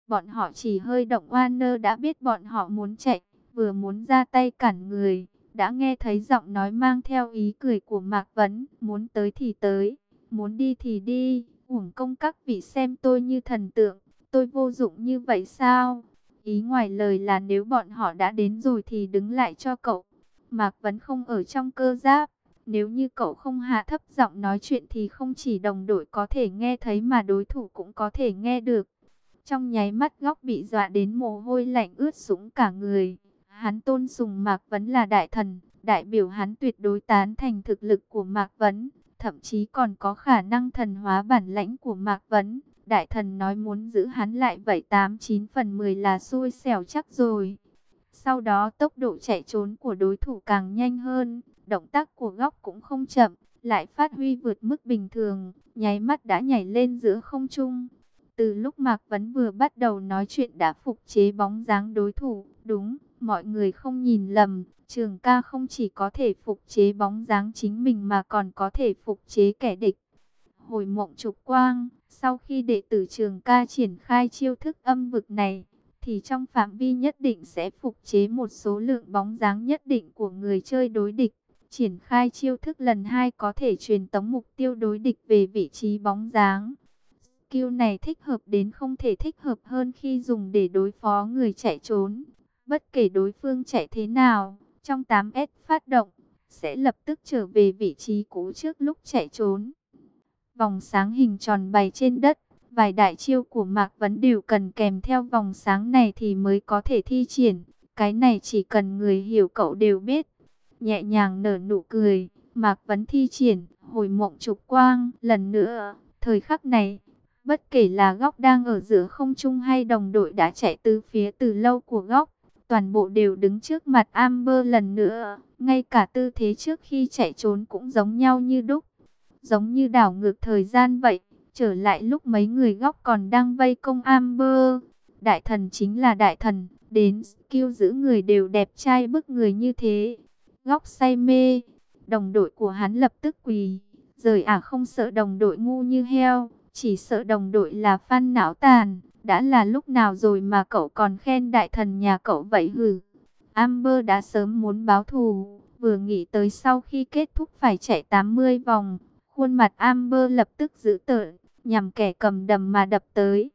Bọn họ chỉ hơi động Warner đã biết bọn họ muốn chạy, vừa muốn ra tay cản người, đã nghe thấy giọng nói mang theo ý cười của Mạc Vấn, muốn tới thì tới, muốn đi thì đi, uổng công các vị xem tôi như thần tượng, tôi vô dụng như vậy sao? Ý ngoài lời là nếu bọn họ đã đến rồi thì đứng lại cho cậu. Mạc Vấn không ở trong cơ giáp, nếu như cậu không hạ thấp giọng nói chuyện thì không chỉ đồng đội có thể nghe thấy mà đối thủ cũng có thể nghe được. Trong nháy mắt Góc bị dọa đến mồ hôi lạnh ướt sũng cả người. Hắn tôn sùng Mạc Vấn là đại thần, đại biểu hắn tuyệt đối tán thành thực lực của Mạc Vấn, thậm chí còn có khả năng thần hóa bản lãnh của Mạc Vấn. Đại thần nói muốn giữ hắn lại vậy 89 phần 10 là xui xẻo chắc rồi. Sau đó tốc độ chạy trốn của đối thủ càng nhanh hơn, động tác của Góc cũng không chậm, lại phát huy vượt mức bình thường, nháy mắt đã nhảy lên giữa không trung. Từ lúc Mạc Vấn vừa bắt đầu nói chuyện đã phục chế bóng dáng đối thủ, đúng, mọi người không nhìn lầm, Trường Ca không chỉ có thể phục chế bóng dáng chính mình mà còn có thể phục chế kẻ địch. Hồi Mộng Trục Quang, sau khi đệ tử Trường Ca triển khai chiêu thức âm vực này, thì trong phạm vi nhất định sẽ phục chế một số lượng bóng dáng nhất định của người chơi đối địch. Triển khai chiêu thức lần 2 có thể truyền tống mục tiêu đối địch về vị trí bóng dáng. Skill này thích hợp đến không thể thích hợp hơn khi dùng để đối phó người chạy trốn. Bất kể đối phương chạy thế nào, trong 8S phát động, sẽ lập tức trở về vị trí cũ trước lúc chạy trốn. Vòng sáng hình tròn bày trên đất, vài đại chiêu của Mạc Vấn đều cần kèm theo vòng sáng này thì mới có thể thi triển. Cái này chỉ cần người hiểu cậu đều biết. Nhẹ nhàng nở nụ cười, Mạc Vấn thi triển Hồi Mộng Trục Quang lần nữa. Thời khắc này, bất kể là Góc đang ở giữa không trung hay đồng đội đã chạy từ phía từ lâu của Góc, toàn bộ đều đứng trước mặt Amber lần nữa. Ngay cả tư thế trước khi chạy trốn cũng giống nhau như đúc. Giống như đảo ngược thời gian vậy, trở lại lúc mấy người Góc còn đang vây công Amber. Đại thần chính là đại thần, đến skill giữ người đều đẹp trai bức người như thế. Góc say mê, đồng đội của hắn lập tức quỳ. Rời không sợ đồng đội ngu như heo, chỉ sợ đồng đội là fan não tàn. Đã là lúc nào rồi mà cậu còn khen đại thần nhà cậu vậy hử? Amber đã sớm muốn báo thù, vừa nghĩ tới sau khi kết thúc phải chạy 80 vòng. Khuôn mặt Amber lập tức dữ tợn, nhằm kẻ cầm đầm mà đập tới.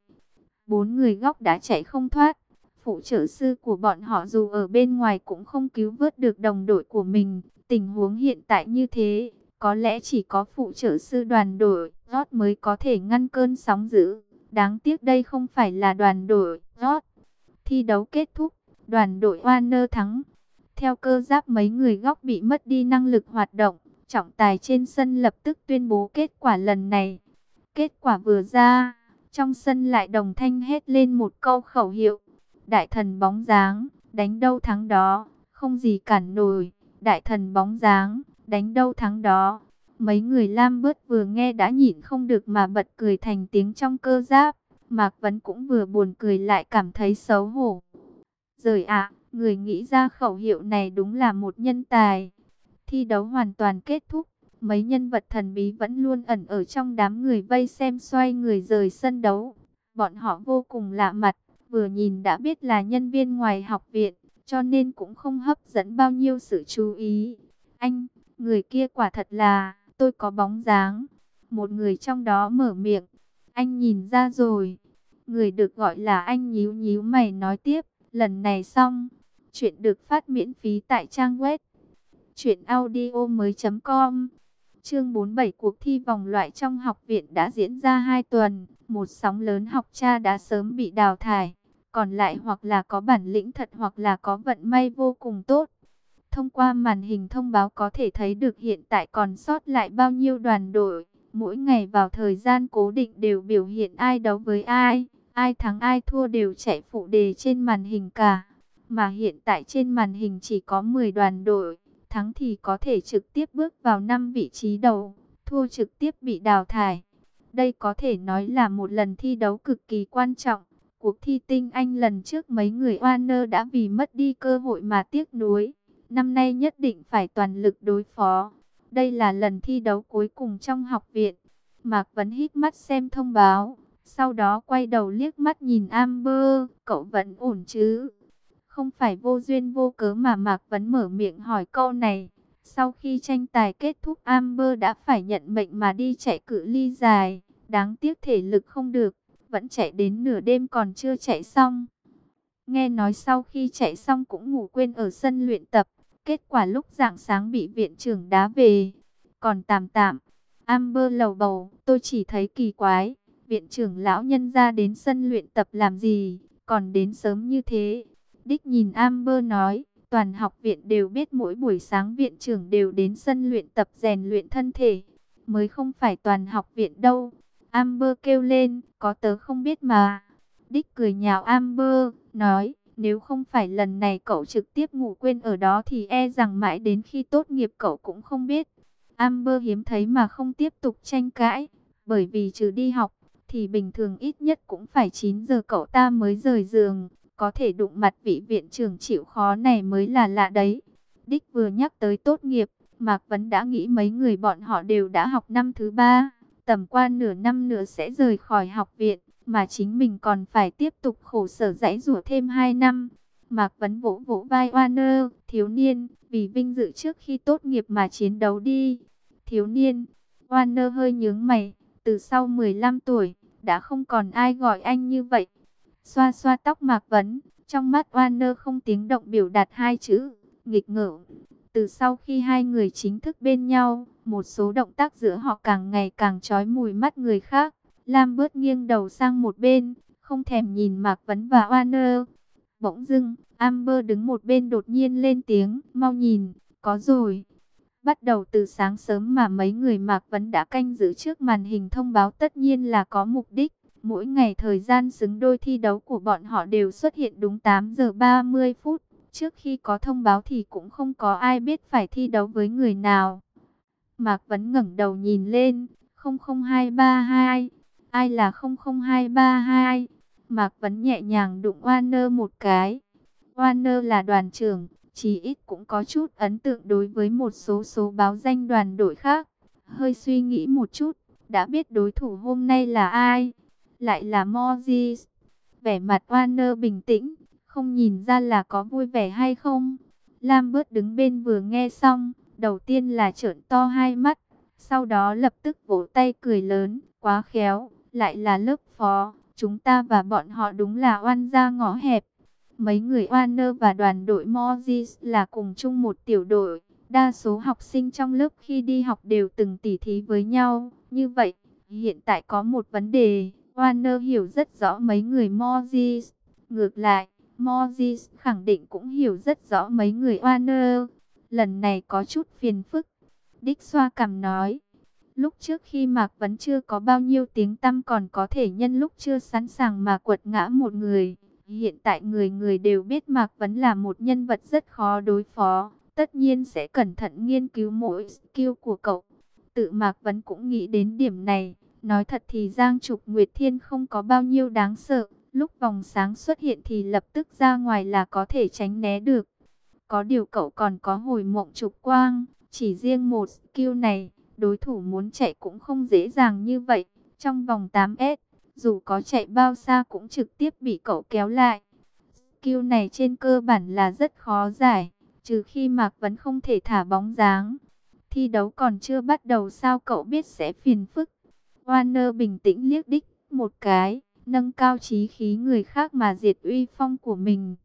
4 người Góc đã chạy không thoát. Phụ trợ sư của bọn họ dù ở bên ngoài cũng không cứu vớt được đồng đội của mình. Tình huống hiện tại như thế, có lẽ chỉ có phụ trợ sư đoàn đội Rốt mới có thể ngăn cơn sóng dữ. Đáng tiếc đây không phải là đoàn đội Rốt. Thi đấu kết thúc, đoàn đội Warner thắng. Theo cơ giáp mấy người Góc bị mất đi năng lực hoạt động. Trọng tài trên sân lập tức tuyên bố kết quả lần này. Kết quả vừa ra, trong sân lại đồng thanh hét lên một câu khẩu hiệu. Đại thần bóng dáng, đánh đâu thắng đó, không gì cản nổi. Đại thần bóng dáng, đánh đâu thắng đó. Mấy người Lambert vừa nghe đã nhịn không được mà bật cười thành tiếng trong cơ giáp. Mạc Vấn cũng vừa buồn cười lại cảm thấy xấu hổ. Rồi người nghĩ ra khẩu hiệu này đúng là một nhân tài. Thi đấu hoàn toàn kết thúc, mấy nhân vật thần bí vẫn luôn ẩn ở trong đám người vây xem xoay người rời sân đấu. Bọn họ vô cùng lạ mặt, vừa nhìn đã biết là nhân viên ngoài học viện, cho nên cũng không hấp dẫn bao nhiêu sự chú ý. Anh, người kia quả thật là, tôi có bóng dáng. Một người trong đó mở miệng, anh nhìn ra rồi. Người được gọi là anh nhíu nhíu mày nói tiếp, lần này xong. Chuyện được phát miễn phí tại trang web truyệnaudiomoi.com. Chương 47 cuộc thi vòng loại trong học viện đã diễn ra 2 tuần, một sóng lớn học tra đã sớm bị đào thải, còn lại hoặc là có bản lĩnh thật hoặc là có vận may vô cùng tốt. Thông qua màn hình thông báo có thể thấy được hiện tại còn sót lại bao nhiêu đoàn đội, mỗi ngày vào thời gian cố định đều biểu hiện ai đấu với ai thắng ai thua đều chạy phụ đề trên màn hình cả. Mà hiện tại trên màn hình chỉ có 10 đoàn đội, thắng thì có thể trực tiếp bước vào 5 vị trí đầu, thua trực tiếp bị đào thải. Đây có thể nói là một lần thi đấu cực kỳ quan trọng. Cuộc thi tinh anh lần trước mấy người Warner đã vì mất đi cơ hội mà tiếc nuối. Năm nay nhất định phải toàn lực đối phó. Đây là lần thi đấu cuối cùng trong học viện. Mạc Vấn hít mắt xem thông báo. Sau đó quay đầu liếc mắt nhìn Amber, cậu vẫn ổn chứ? Không phải vô duyên vô cớ mà Mạc Vấn mở miệng hỏi câu này. Sau khi tranh tài kết thúc, Amber đã phải nhận mệnh mà đi chạy cự ly dài. Đáng tiếc thể lực không được, vẫn chạy đến nửa đêm còn chưa chạy xong. Nghe nói sau khi chạy xong cũng ngủ quên ở sân luyện tập. Kết quả lúc rạng sáng bị viện trưởng đá về. Còn tạm tạm, Amber lầu bầu, tôi chỉ thấy kỳ quái. Viện trưởng lão nhân ra đến sân luyện tập làm gì, còn đến sớm như thế. Đích nhìn Amber nói, toàn học viện đều biết mỗi buổi sáng viện trưởng đều đến sân luyện tập rèn luyện thân thể. Mới không phải toàn học viện đâu. Amber kêu lên, có tớ không biết mà. Đích cười nhạo Amber, nói, nếu không phải lần này cậu trực tiếp ngủ quên ở đó thì e rằng mãi đến khi tốt nghiệp cậu cũng không biết. Amber hiếm thấy mà không tiếp tục tranh cãi, bởi vì trừ đi học, thì bình thường ít nhất cũng phải 9 giờ cậu ta mới rời giường. Có thể đụng mặt vị viện trưởng chịu khó này mới là lạ đấy. Đích vừa nhắc tới tốt nghiệp, Mạc Vấn đã nghĩ mấy người bọn họ đều đã học năm thứ 3. Tầm qua nửa năm nữa sẽ rời khỏi học viện, mà chính mình còn phải tiếp tục khổ sở giãy giụa thêm 2 năm. Mạc Vấn vỗ vỗ vai Warner, thiếu niên, vì vinh dự trước khi tốt nghiệp mà chiến đấu đi. Thiếu niên, Warner hơi nhướng mày, từ sau 15 tuổi, đã không còn ai gọi anh như vậy. Xoa xoa tóc Mạc Vấn, trong mắt Warner không tiếng động biểu đạt hai chữ, nghịch ngợm. Từ sau khi hai người chính thức bên nhau, một số động tác giữa họ càng ngày càng chói mùi mắt người khác. Lam bớt nghiêng đầu sang một bên, không thèm nhìn Mạc Vấn và Warner. Bỗng dưng, Amber đứng một bên đột nhiên lên tiếng, mau nhìn, có rồi. Bắt đầu từ sáng sớm mà mấy người Mạc Vấn đã canh giữ trước màn hình thông báo tất nhiên là có mục đích. Mỗi ngày thời gian xứng đôi thi đấu của bọn họ đều xuất hiện đúng 8 giờ 30 phút. Trước khi có thông báo thì cũng không có ai biết phải thi đấu với người nào. Mạc Vấn ngẩng đầu nhìn lên, 00232. Ai là 00232? Mạc Vấn nhẹ nhàng đụng Warner một cái. Warner là đoàn trưởng, chí ít cũng có chút ấn tượng đối với một số báo danh đoàn đội khác. Hơi suy nghĩ một chút, đã biết đối thủ hôm nay là ai. Lại là Moses. Vẻ mặt Warner bình tĩnh, không nhìn ra là có vui vẻ hay không. Lambert đứng bên vừa nghe xong, đầu tiên là trợn to hai mắt, sau đó lập tức vỗ tay cười lớn, quá khéo, lại là lớp phó, chúng ta và bọn họ đúng là oan gia ngõ hẹp. Mấy người Warner và đoàn đội Moses là cùng chung một tiểu đội, đa số học sinh trong lớp khi đi học đều từng tỉ thí với nhau, như vậy, hiện tại có một vấn đề. Warner hiểu rất rõ mấy người Moses. Ngược lại, Moses khẳng định cũng hiểu rất rõ mấy người Warner. Lần này có chút phiền phức. Đích xoa cằm nói. Lúc trước khi Mạc Vấn chưa có bao nhiêu tiếng tăm còn có thể nhân lúc chưa sẵn sàng mà quật ngã một người. Hiện tại người người đều biết Mạc Vấn là một nhân vật rất khó đối phó. Tất nhiên sẽ cẩn thận nghiên cứu mỗi skill của cậu. Tự Mạc Vấn cũng nghĩ đến điểm này. Nói thật thì Giang Trục Nguyệt Thiên không có bao nhiêu đáng sợ. Lúc vòng sáng xuất hiện thì lập tức ra ngoài là có thể tránh né được. Có điều cậu còn có hồi mộng trục quang. Chỉ riêng một skill này, đối thủ muốn chạy cũng không dễ dàng như vậy. Trong vòng 8S, dù có chạy bao xa cũng trực tiếp bị cậu kéo lại. Skill này trên cơ bản là rất khó giải, trừ khi Mạc Vấn không thể thả bóng dáng. Thi đấu còn chưa bắt đầu sao cậu biết sẽ phiền phức. Warner bình tĩnh liếc Đích một cái, nâng cao chí khí người khác mà diệt uy phong của mình.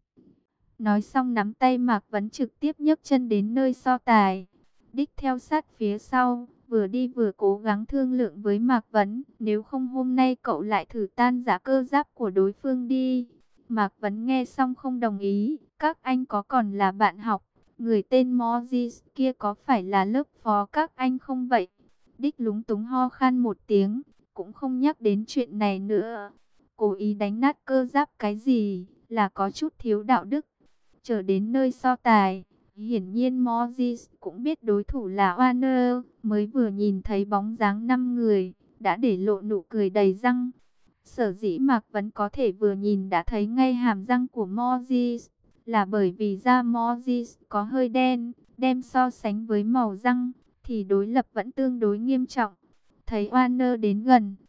Nói xong nắm tay Mạc Vấn trực tiếp nhấc chân đến nơi so tài. Đích theo sát phía sau, vừa đi vừa cố gắng thương lượng với Mạc Vấn. Nếu không hôm nay cậu lại thử tan rã cơ giáp của đối phương đi. Mạc Vấn nghe xong không đồng ý. Các anh có còn là bạn học. Người tên Moses kia có phải là lớp phó các anh không vậy? Đích lúng túng ho khan một tiếng, cũng không nhắc đến chuyện này nữa. Cố ý đánh nát cơ giáp cái gì, là có chút thiếu đạo đức. Trở đến nơi so tài, hiển nhiên Moses cũng biết đối thủ là Warner, mới vừa nhìn thấy bóng dáng 5 người, đã để lộ nụ cười đầy răng. Sở dĩ Mạc Vấn có thể vừa nhìn đã thấy ngay hàm răng của Moses, là bởi vì da Moses có hơi đen, đem so sánh với màu răng, thì đối lập vẫn tương đối nghiêm trọng. Thấy Warner đến gần,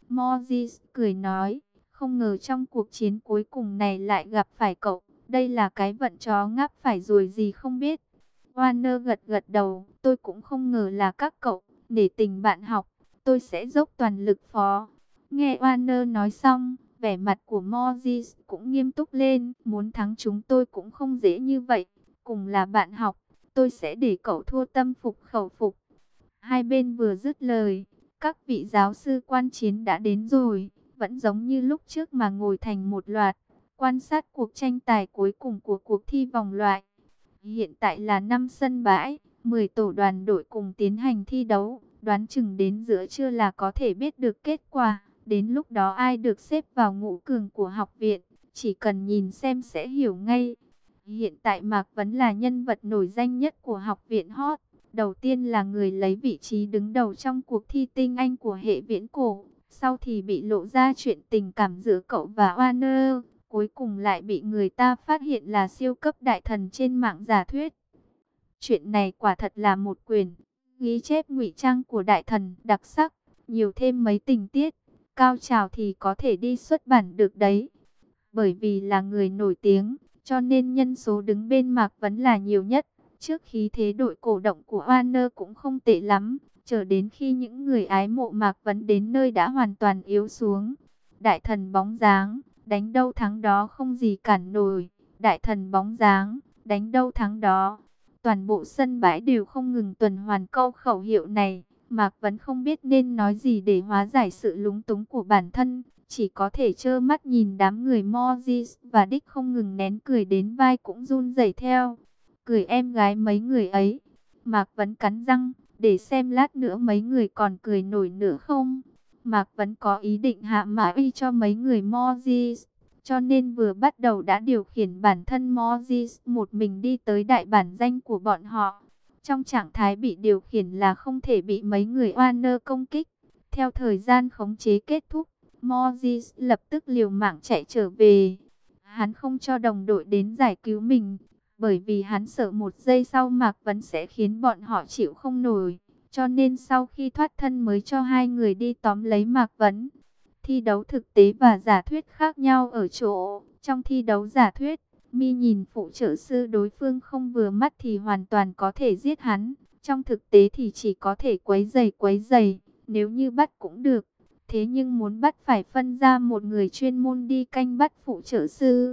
Moses cười nói, không ngờ trong cuộc chiến cuối cùng này lại gặp phải cậu. Đây là cái vận chó ngáp phải rồi gì không biết. Warner gật gật đầu, tôi cũng không ngờ là các cậu. Để tình bạn học, tôi sẽ dốc toàn lực phó. Nghe Warner nói xong, vẻ mặt của Moses cũng nghiêm túc lên. Muốn thắng chúng tôi cũng không dễ như vậy. Cùng là bạn học, tôi sẽ để cậu thua tâm phục khẩu phục. Hai bên vừa dứt lời, các vị giáo sư quan chiến đã đến rồi. Vẫn giống như lúc trước mà ngồi thành một loạt, quan sát cuộc tranh tài cuối cùng của cuộc thi vòng loại. Hiện tại là 5 sân bãi, 10 tổ đoàn đội cùng tiến hành thi đấu. Đoán chừng đến giữa trưa là có thể biết được kết quả. Đến lúc đó ai được xếp vào ngũ cường của học viện, chỉ cần nhìn xem sẽ hiểu ngay. Hiện tại Mạc Vấn là nhân vật nổi danh nhất của học viện Hot. Đầu tiên là người lấy vị trí đứng đầu trong cuộc thi tinh anh của hệ viễn cổ. Sau thì bị lộ ra chuyện tình cảm giữa cậu và Warner. Cuối cùng lại bị người ta phát hiện là siêu cấp đại thần trên mạng giả thuyết. Chuyện này quả thật là một quyển ghi chép ngụy trang của đại thần đặc sắc. Nhiều thêm mấy tình tiết, cao trào thì có thể đi xuất bản được đấy. Bởi vì là người nổi tiếng, cho nên nhân số đứng bên Mạc Vấn là nhiều nhất. Trước khí thế đội cổ động của Warner cũng không tệ lắm, chờ đến khi những người ái mộ Mạc Vấn đến nơi đã hoàn toàn yếu xuống. Đại thần bóng dáng, đánh đâu thắng đó không gì cản nổi. Đại thần bóng dáng, đánh đâu thắng đó. Toàn bộ sân bãi đều không ngừng tuần hoàn câu khẩu hiệu này. Mạc Vấn không biết nên nói gì để hóa giải sự lúng túng của bản thân. Chỉ có thể trơ mắt nhìn đám người Moses và Dick không ngừng nén cười đến vai cũng run rẩy theo. Cười em gái mấy người ấy. Mạc Vấn cắn răng, để xem lát nữa mấy người còn cười nổi nữa không. Mạc Vấn có ý định hạ mã uy cho mấy người Moses, cho nên vừa bắt đầu đã điều khiển bản thân Moses một mình đi tới đại bản danh của bọn họ. Trong trạng thái bị điều khiển là không thể bị mấy người Warner công kích. Theo thời gian khống chế kết thúc, Moses lập tức liều mạng chạy trở về. Hắn không cho đồng đội đến giải cứu mình, bởi vì hắn sợ một giây sau Mạc Vấn sẽ khiến bọn họ chịu không nổi. Cho nên sau khi thoát thân mới cho hai người đi tóm lấy Mạc Vấn. Thi đấu thực tế và giả thuyết khác nhau ở chỗ, trong thi đấu giả thuyết, Mi nhìn phụ trợ sư đối phương không vừa mắt thì hoàn toàn có thể giết hắn. Trong thực tế thì chỉ có thể quấy giày, nếu như bắt cũng được. Thế nhưng muốn bắt phải phân ra một người chuyên môn đi canh bắt phụ trợ sư.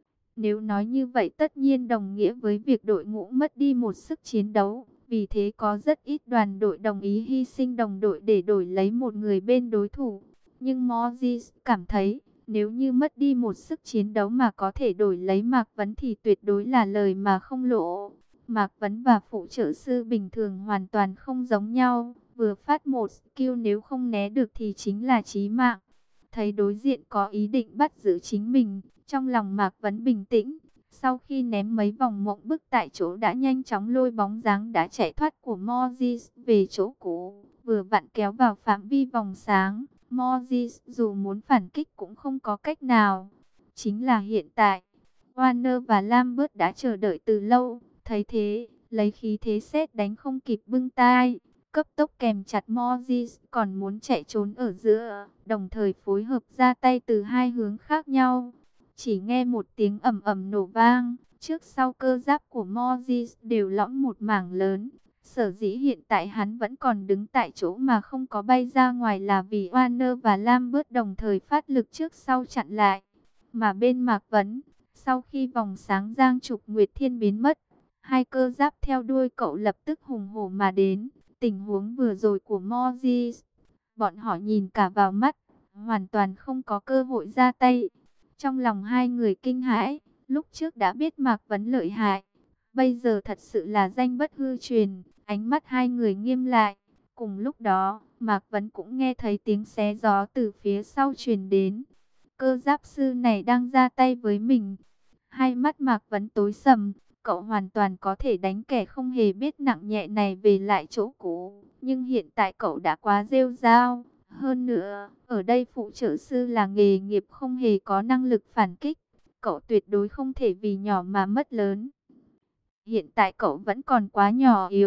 Nếu nói như vậy tất nhiên đồng nghĩa với việc đội ngũ mất đi một sức chiến đấu. Vì thế có rất ít đoàn đội đồng ý hy sinh đồng đội để đổi lấy một người bên đối thủ. Nhưng Moses cảm thấy nếu như mất đi một sức chiến đấu mà có thể đổi lấy Mạc Vấn thì tuyệt đối là lời mà không lộ. Mạc Vấn và phụ trợ sư bình thường hoàn toàn không giống nhau. Vừa phát một skill nếu không né được thì chính là chí mạng. Thấy đối diện có ý định bắt giữ chính mình, trong lòng Mạc Vấn bình tĩnh. Sau khi ném mấy vòng mộng bức tại chỗ đã nhanh chóng lôi bóng dáng đã chạy thoát của Moses về chỗ cũ. Vừa vặn kéo vào phạm vi vòng sáng. Moses dù muốn phản kích cũng không có cách nào. Chính là hiện tại, Warner và Lambert đã chờ đợi từ lâu. Thấy thế, lấy khí thế sét đánh không kịp bưng tai, cấp tốc kèm chặt Moses còn muốn chạy trốn ở giữa, đồng thời phối hợp ra tay từ hai hướng khác nhau. Chỉ nghe một tiếng ầm ầm nổ vang, trước sau cơ giáp của Moses đều lõm một mảng lớn. Sở dĩ hiện tại hắn vẫn còn đứng tại chỗ mà không có bay ra ngoài là vì Warner và Lambert đồng thời phát lực trước sau chặn lại. Mà bên Mạc Vấn, sau khi vòng sáng giang trục Nguyệt Thiên biến mất, hai cơ giáp theo đuôi cậu lập tức hùng hổ mà đến. Tình huống vừa rồi của Moses, bọn họ nhìn cả vào mắt, hoàn toàn không có cơ hội ra tay. Trong lòng hai người kinh hãi, lúc trước đã biết Mạc Vấn lợi hại, bây giờ thật sự là danh bất hư truyền. Ánh mắt hai người nghiêm lại. Cùng lúc đó, Mạc Vấn cũng nghe thấy tiếng xé gió từ phía sau truyền đến. Cơ giáp sư này đang ra tay với mình. Hai mắt Mạc Vấn tối sầm. Cậu hoàn toàn có thể đánh kẻ không hề biết nặng nhẹ này về lại chỗ cũ. Nhưng hiện tại cậu đã quá rêu rao. Hơn nữa, ở đây phụ trợ sư là nghề nghiệp không hề có năng lực phản kích. Cậu tuyệt đối không thể vì nhỏ mà mất lớn. Hiện tại cậu vẫn còn quá nhỏ yếu,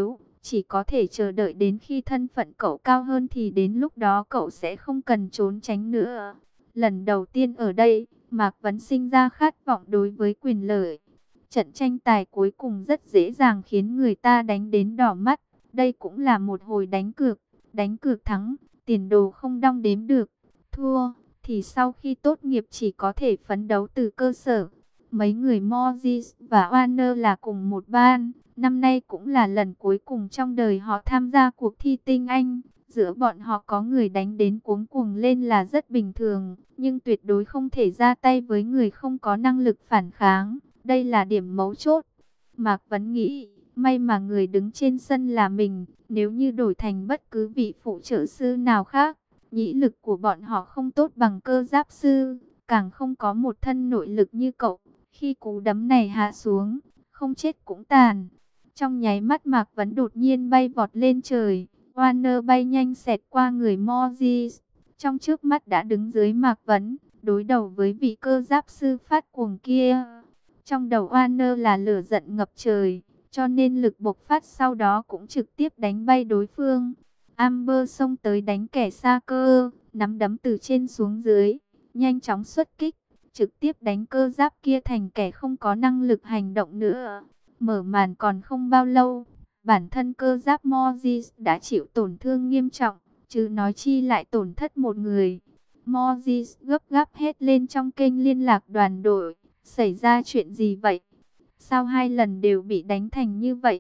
Chỉ có thể chờ đợi đến khi thân phận cậu cao hơn thì đến lúc đó cậu sẽ không cần trốn tránh nữa. Lần đầu tiên ở đây, Mạc Vấn sinh ra khát vọng đối với quyền lợi. Trận tranh tài cuối cùng rất dễ dàng khiến người ta đánh đến đỏ mắt. Đây cũng là một hồi đánh cược thắng, tiền đồ không đong đếm được. Thua, thì sau khi tốt nghiệp chỉ có thể phấn đấu từ cơ sở. Mấy người Moses và Warner là cùng một ban. Năm nay cũng là lần cuối cùng trong đời họ tham gia cuộc thi tinh Anh. Giữa bọn họ có người đánh đến cuống cuồng lên là rất bình thường. Nhưng tuyệt đối không thể ra tay với người không có năng lực phản kháng. Đây là điểm mấu chốt. Mạc Vấn nghĩ, may mà người đứng trên sân là mình. Nếu như đổi thành bất cứ vị phụ trợ sư nào khác, nhĩ lực của bọn họ không tốt bằng cơ giáp sư. Càng không có một thân nội lực như cậu. Khi cú đấm này hạ xuống, không chết cũng tàn. Trong nháy mắt Mạc Vấn đột nhiên bay vọt lên trời. Warner bay nhanh xẹt qua người Moses. Trong trước mắt đã đứng dưới Mạc Vấn, đối đầu với vị cơ giáp sư phát cuồng kia. Trong đầu Warner là lửa giận ngập trời, cho nên lực bộc phát sau đó cũng trực tiếp đánh bay đối phương. Amber xông tới đánh kẻ xa cơ, nắm đấm từ trên xuống dưới, nhanh chóng xuất kích, trực tiếp đánh cơ giáp kia thành kẻ không có năng lực hành động nữa. Mở màn còn không bao lâu, bản thân cơ giáp Moses đã chịu tổn thương nghiêm trọng, chứ nói chi lại tổn thất một người. Moses gấp gáp hét lên trong kênh liên lạc đoàn đội, xảy ra chuyện gì vậy? Sao hai lần đều bị đánh thành như vậy?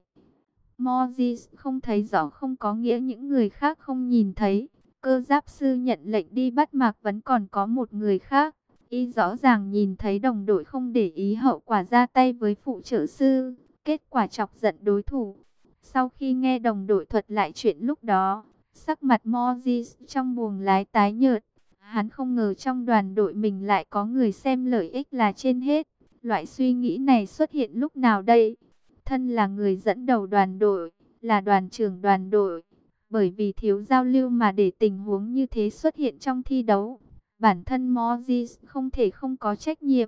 Moses không thấy rõ không có nghĩa những người khác không nhìn thấy. Cơ giáp sư nhận lệnh đi bắt Mạc Vấn còn có một người khác. Y rõ ràng nhìn thấy đồng đội không để ý hậu quả ra tay với phụ trợ sư. Kết quả chọc giận đối thủ. Sau khi nghe đồng đội thuật lại chuyện lúc đó, sắc mặt Moses trong buồng lái tái nhợt. Hắn không ngờ trong đoàn đội mình lại có người xem lợi ích là trên hết. Loại suy nghĩ này xuất hiện lúc nào đây? Thân là người dẫn đầu đoàn đội, là đoàn trưởng đoàn đội. Bởi vì thiếu giao lưu mà để tình huống như thế xuất hiện trong thi đấu. Bản thân Moses không thể không có trách nhiệm.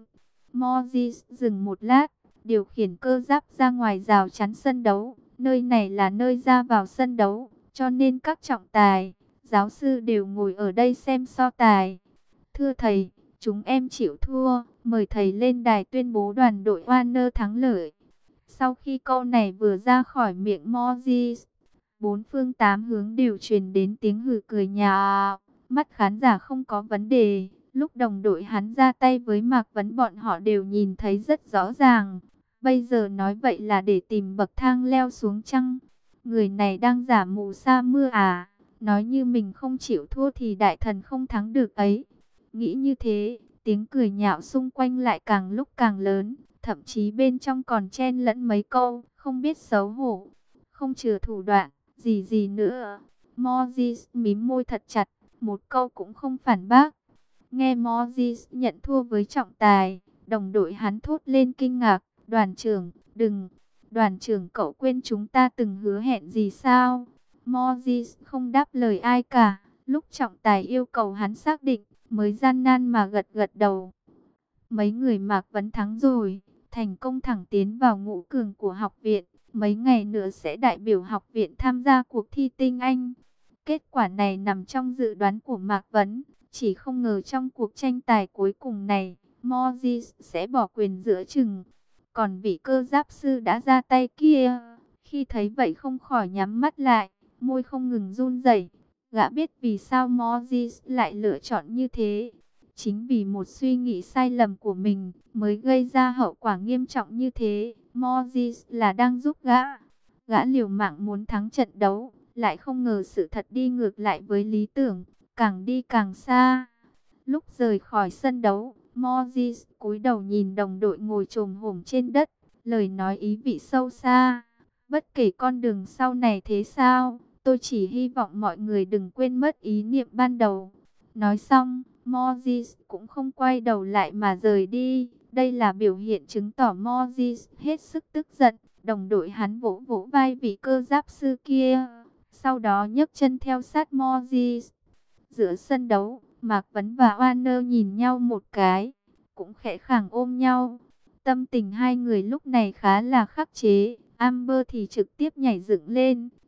Moses dừng một lát, điều khiển cơ giáp ra ngoài rào chắn sân đấu. Nơi này là nơi ra vào sân đấu, cho nên các trọng tài, giáo sư đều ngồi ở đây xem so tài. Thưa thầy, chúng em chịu thua, mời thầy lên đài tuyên bố đoàn đội Warner thắng lợi. Sau khi câu này vừa ra khỏi miệng Moses, bốn phương tám hướng đều truyền đến tiếng hừ cười nhạo. Mắt khán giả không có vấn đề. Lúc đồng đội hắn ra tay với Mạc Vấn bọn họ đều nhìn thấy rất rõ ràng. Bây giờ nói vậy là để tìm bậc thang leo xuống chăng? Người này đang giả mù sa mưa à? Nói như mình không chịu thua thì đại thần không thắng được ấy. Nghĩ như thế, tiếng cười nhạo xung quanh lại càng lúc càng lớn. Thậm chí bên trong còn chen lẫn mấy câu, không biết xấu hổ, không chừa thủ đoạn, gì gì nữa. Moses mím môi thật chặt, một câu cũng không phản bác. Nghe Moses nhận thua với trọng tài, đồng đội hắn thốt lên kinh ngạc. Đoàn trưởng, đừng, đoàn trưởng cậu quên chúng ta từng hứa hẹn gì sao? Moses không đáp lời ai cả, lúc trọng tài yêu cầu hắn xác định, mới gian nan mà gật gật đầu. Mấy người Mạc Vấn thắng rồi, thành công thẳng tiến vào ngũ cường của học viện. Mấy ngày nữa sẽ đại biểu học viện tham gia cuộc thi tinh Anh. Kết quả này nằm trong dự đoán của Mạc Vấn. Chỉ không ngờ trong cuộc tranh tài cuối cùng này, Moses sẽ bỏ quyền giữa chừng. Còn vị cơ giáp sư đã ra tay kia, khi thấy vậy không khỏi nhắm mắt lại, môi không ngừng run rẩy. Gã biết vì sao Moses lại lựa chọn như thế. Chính vì một suy nghĩ sai lầm của mình mới gây ra hậu quả nghiêm trọng như thế. Moses là đang giúp gã. Gã liều mạng muốn thắng trận đấu, lại không ngờ sự thật đi ngược lại với lý tưởng, càng đi càng xa. Lúc rời khỏi sân đấu, Moses cúi đầu nhìn đồng đội ngồi chồm hổm trên đất, lời nói ý vị sâu xa. Bất kể con đường sau này thế sao, tôi chỉ hy vọng mọi người đừng quên mất ý niệm ban đầu. Nói xong, Moses cũng không quay đầu lại mà rời đi. Đây là biểu hiện chứng tỏ Moses hết sức tức giận. Đồng đội hắn vỗ vỗ vai vị cơ giáp sư kia, sau đó nhấc chân theo sát Moses. Giữa sân đấu, Mạc Vấn và Warner nhìn nhau một cái, cũng khẽ khàng ôm nhau. Tâm tình hai người lúc này khá là khắc chế. Amber thì trực tiếp nhảy dựng lên,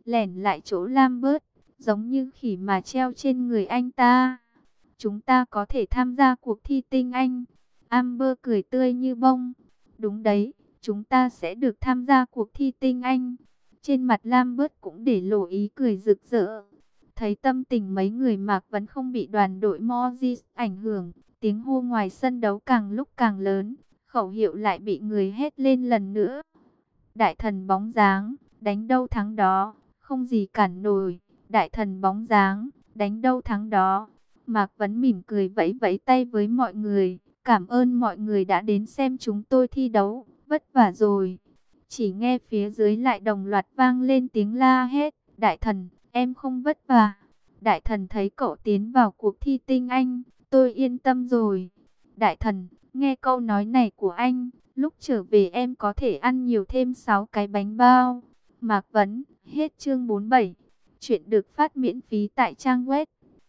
lẻn lại chỗ Lambert, giống như khỉ mà treo trên người anh ta. Chúng ta có thể tham gia cuộc thi tinh Anh. Amber cười tươi như bông. Đúng đấy, chúng ta sẽ được tham gia cuộc thi tinh Anh. Trên mặt Lambert cũng để lộ ý cười rực rỡ. Thấy tâm tình mấy người Mạc Vấn không bị đoàn đội Mojis ảnh hưởng, tiếng hô ngoài sân đấu càng lúc càng lớn, khẩu hiệu lại bị người hét lên lần nữa. Đại thần bóng dáng, đánh đâu thắng đó, không gì cản nổi. Đại thần bóng dáng, đánh đâu thắng đó. Mạc Vấn mỉm cười vẫy vẫy tay với mọi người. Cảm ơn mọi người đã đến xem chúng tôi thi đấu, vất vả rồi. Chỉ nghe phía dưới lại đồng loạt vang lên tiếng la hét. Đại thần, em không vất vả. Đại thần thấy cậu tiến vào cuộc thi tinh Anh, tôi yên tâm rồi. Đại thần, nghe câu nói này của anh, lúc trở về em có thể ăn nhiều thêm 6 cái bánh bao. Mạc Vấn, hết chương 47. Chuyện được phát miễn phí tại trang web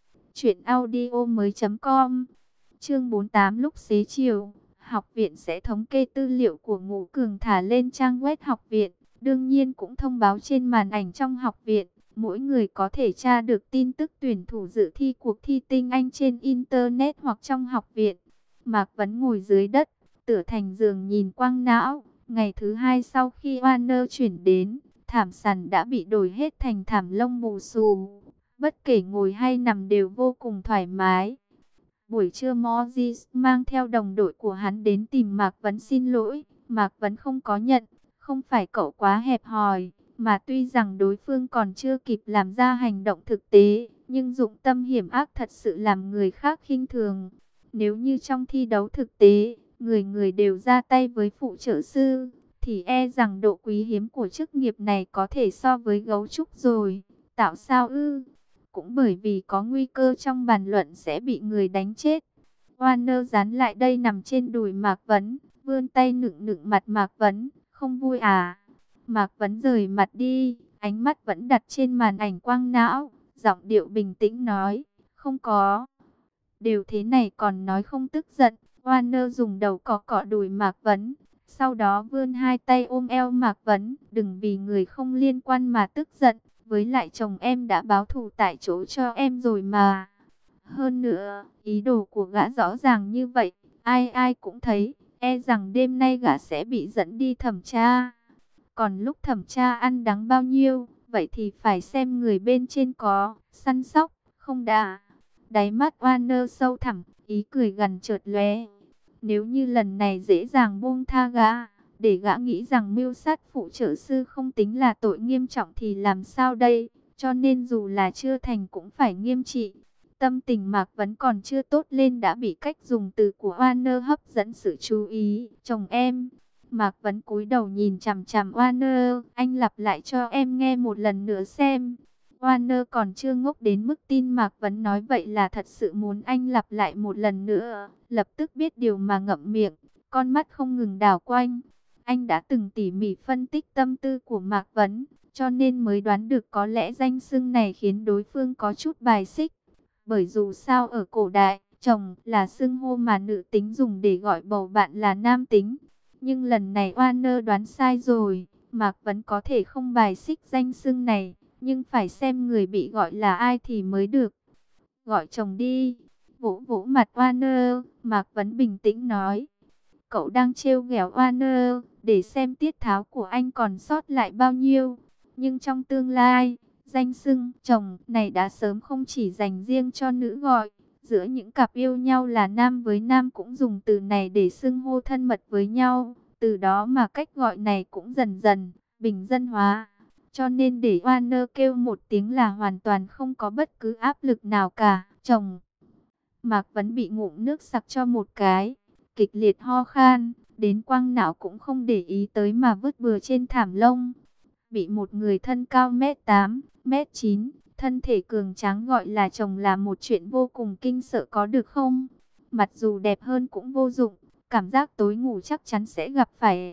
truyệnaudiomoi.com. Chương 48 lúc xế chiều, học viện sẽ thống kê tư liệu của Ngũ Cường thả lên trang web học viện, đương nhiên cũng thông báo trên màn ảnh trong học viện. Mỗi người có thể tra được tin tức tuyển thủ dự thi cuộc thi tinh Anh trên Internet hoặc trong học viện. Mạc Vấn ngồi dưới đất, tựa thành giường nhìn quang não. Ngày thứ hai sau khi Warner chuyển đến, thảm sàn đã bị đổi hết thành thảm lông bù xù. Bất kể ngồi hay nằm đều vô cùng thoải mái. Buổi trưa Moses mang theo đồng đội của hắn đến tìm Mạc Vấn xin lỗi. Mạc Vấn không có nhận, không phải cậu quá hẹp hòi, mà tuy rằng đối phương còn chưa kịp làm ra hành động thực tế, nhưng dụng tâm hiểm ác thật sự làm người khác khinh thường. Nếu như trong thi đấu thực tế, người người đều ra tay với phụ trợ sư, thì e rằng độ quý hiếm của chức nghiệp này có thể so với gấu trúc rồi. Tạo sao ư? Cũng bởi vì có nguy cơ trong bàn luận sẽ bị người đánh chết. Warner dán lại đây nằm trên đùi Mạc Vấn, vươn tay nựng nựng mặt Mạc Vấn, không vui à? Mạc Vấn rời mặt đi, ánh mắt vẫn đặt trên màn ảnh quang não, giọng điệu bình tĩnh nói, không có. Đều thế này còn nói không tức giận. Warner dùng đầu cọ cọ đùi Mạc Vấn, sau đó vươn hai tay ôm eo Mạc Vấn, đừng vì người không liên quan mà tức giận. Với lại chồng em đã báo thù tại chỗ cho em rồi mà. Hơn nữa, ý đồ của gã rõ ràng như vậy, ai ai cũng thấy, e rằng đêm nay gã sẽ bị dẫn đi thẩm tra. Còn lúc thẩm tra ăn đắng bao nhiêu, vậy thì phải xem người bên trên có săn sóc, không đã. Đáy mắt Warner sâu thẳm, ý cười gần chợt lóe. Nếu như lần này dễ dàng buông tha gã, để gã nghĩ rằng mưu sát phụ trợ sư không tính là tội nghiêm trọng thì làm sao đây? Cho nên dù là chưa thành cũng phải nghiêm trị. Tâm tình Mạc Vấn còn chưa tốt lên đã bị cách dùng từ của Warner hấp dẫn sự chú ý. Chồng em. Mạc Vấn cúi đầu nhìn chằm chằm Warner. Anh lặp lại cho em nghe một lần nữa xem. Warner còn chưa ngốc đến mức tin Mạc Vấn nói vậy là thật sự muốn anh lặp lại một lần nữa. Lập tức biết điều mà ngậm miệng, con mắt không ngừng đảo quanh. Anh đã từng tỉ mỉ phân tích tâm tư của Mạc Vấn, cho nên mới đoán được có lẽ danh xưng này khiến đối phương có chút bài xích. Bởi dù sao ở cổ đại, chồng là xưng hô mà nữ tính dùng để gọi bầu bạn là nam tính. Nhưng lần này Warner đoán sai rồi, Mạc Vấn có thể không bài xích danh xưng này, nhưng phải xem người bị gọi là ai thì mới được. Gọi chồng đi. Vỗ vỗ mặt Warner, Mạc Vấn bình tĩnh nói. Cậu đang trêu ghẹo Warner, để xem tiết tháo của anh còn sót lại bao nhiêu. Nhưng trong tương lai, danh xưng chồng này đã sớm không chỉ dành riêng cho nữ gọi. Giữa những cặp yêu nhau là nam với nam cũng dùng từ này để xưng hô thân mật với nhau. Từ đó mà cách gọi này cũng dần dần bình dân hóa. Cho nên để Warner kêu một tiếng là hoàn toàn không có bất cứ áp lực nào cả. Chồng. Mạc Vấn bị ngụm nước sặc cho một cái, kịch liệt ho khan, đến quang não cũng không để ý tới mà vứt bừa trên thảm lông. Bị một người thân cao 1m8, 1m9, thân thể cường tráng gọi là chồng là một chuyện vô cùng kinh sợ có được không? Mặc dù đẹp hơn cũng vô dụng, cảm giác tối ngủ chắc chắn sẽ gặp phải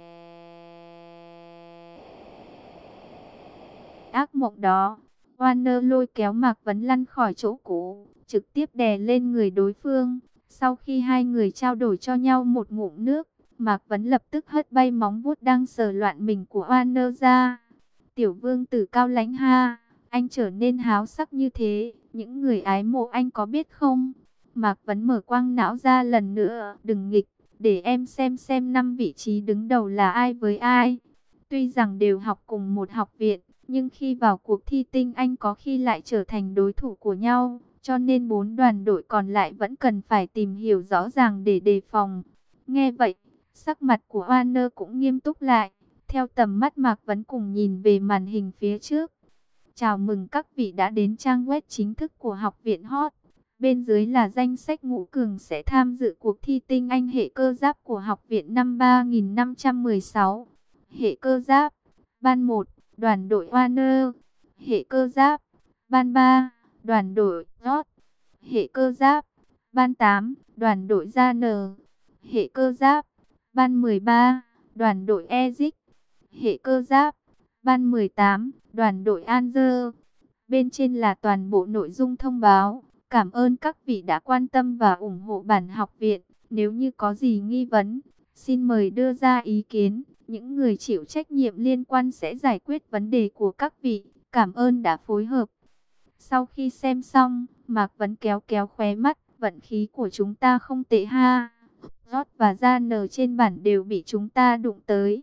ác mộng đó. Warner lôi kéo Mạc Vấn lăn khỏi chỗ cũ, trực tiếp đè lên người đối phương. Sau khi hai người trao đổi cho nhau một ngụm nước, Mạc Vấn lập tức hất bay móng vuốt đang sờ loạn mình của Warner ra. Tiểu vương tử cao lãnh ha, anh trở nên háo sắc như thế, những người ái mộ anh có biết không? Mạc Vấn mở quang não ra lần nữa, đừng nghịch, để em xem 5 vị trí đứng đầu là ai với ai. Tuy rằng đều học cùng một học viện, nhưng khi vào cuộc thi tinh anh có khi lại trở thành đối thủ của nhau, cho nên 4 đoàn đội còn lại vẫn cần phải tìm hiểu rõ ràng để đề phòng. Nghe vậy, sắc mặt của Warner cũng nghiêm túc lại, theo tầm mắt Mạc Vấn cùng nhìn về màn hình phía trước. Chào mừng các vị đã đến trang web chính thức của Học viện Hot. Bên dưới là danh sách ngũ cường sẽ tham dự cuộc thi tinh anh hệ cơ giáp của Học viện năm 3516. Hệ cơ giáp, ban 1, đoàn đội Warner. Hệ cơ giáp, ban 3, đoàn đội Hot. Hệ cơ giáp, ban 8, đoàn đội Janner. Hệ cơ giáp, ban 13, đoàn đội Ezic. Hệ cơ giáp, ban 18, đoàn đội Anzer. Bên trên là toàn bộ nội dung thông báo. Cảm ơn các vị đã quan tâm và ủng hộ bản học viện. Nếu như có gì nghi vấn, xin mời đưa ra ý kiến. Những người chịu trách nhiệm liên quan sẽ giải quyết vấn đề của các vị. Cảm ơn đã phối hợp. Sau khi xem xong, Mạc Vấn kéo kéo khóe mắt. Vận khí của chúng ta không tệ ha. Rót và Ra Nờ trên bản đều bị chúng ta đụng tới.